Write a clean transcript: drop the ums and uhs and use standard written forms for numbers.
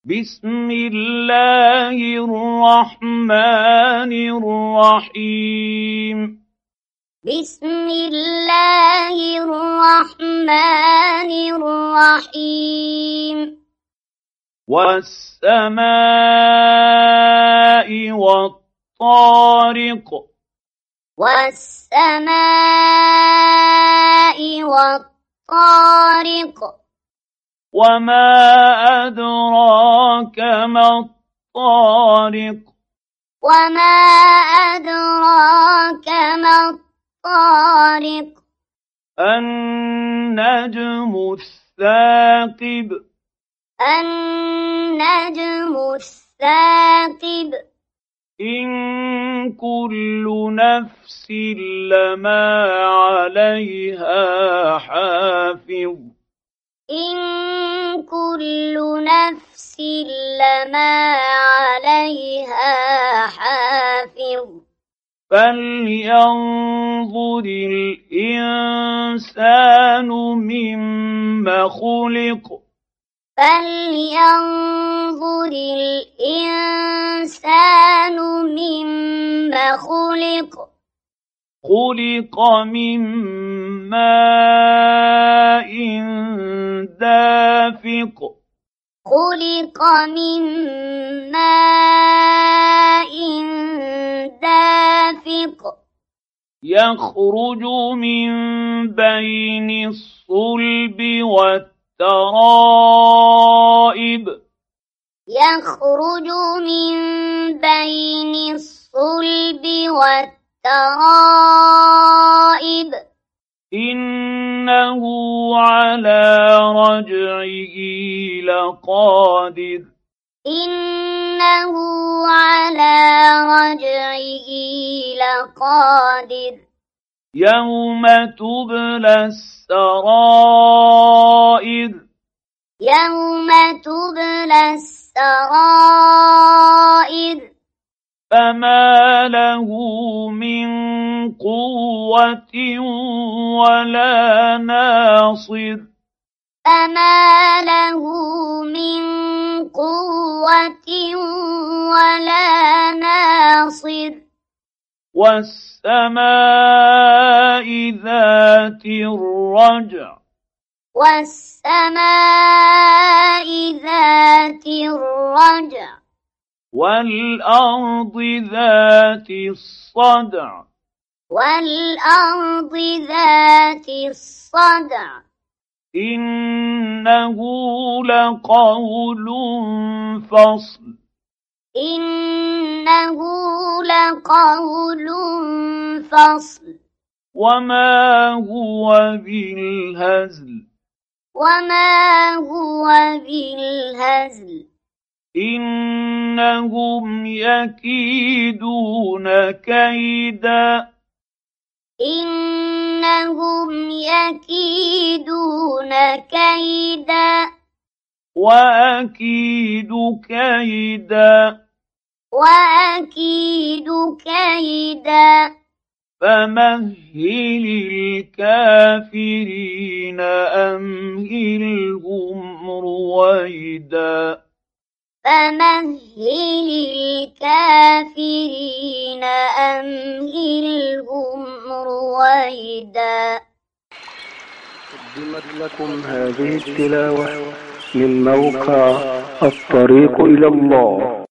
بسم الله الرحمن الرحيم بسم الله الرحمن الرحيم والسماء والطارق والسماء والطارق وما أدراك ما الطارق وما أدراك ما الطارق النجم الثاقب النجم الثاقب إن كل نفس لما عليها حافظ إن كل نفس لما عليها حافظ فلينظر الإنسان مما خلق فلينظر الإنسان مما خلق خلق من ماء دافق خلق من ماء دافق يخرج من بين الصلب والترائب يخرج من بين الصلب والترائب إنه على رجعه لقادر إنه على رجعه لقادر يوم تبلى السرائر يوم تبلى السرائر فما له من قوة ولا ناصر فما له من قوة ولا ناصر والسماء ذات الرجع والسماء ذات الرجع والأرض ذات الصدع والأرض ذات الصدع إنه لقول فصل إنه لقول فصل وما هو بالهزل وما هو بالهزل إنهم يكيدون كيدا إنهم يكيدون كيدا وأكيد كيدا وأكيد كيدا فمهل الكافرين أمهلهم رويدا فمهل الكافرين أمهلهم رويدا. قدمت لكم هذه التلاوة من موقع الطريق إلى الله.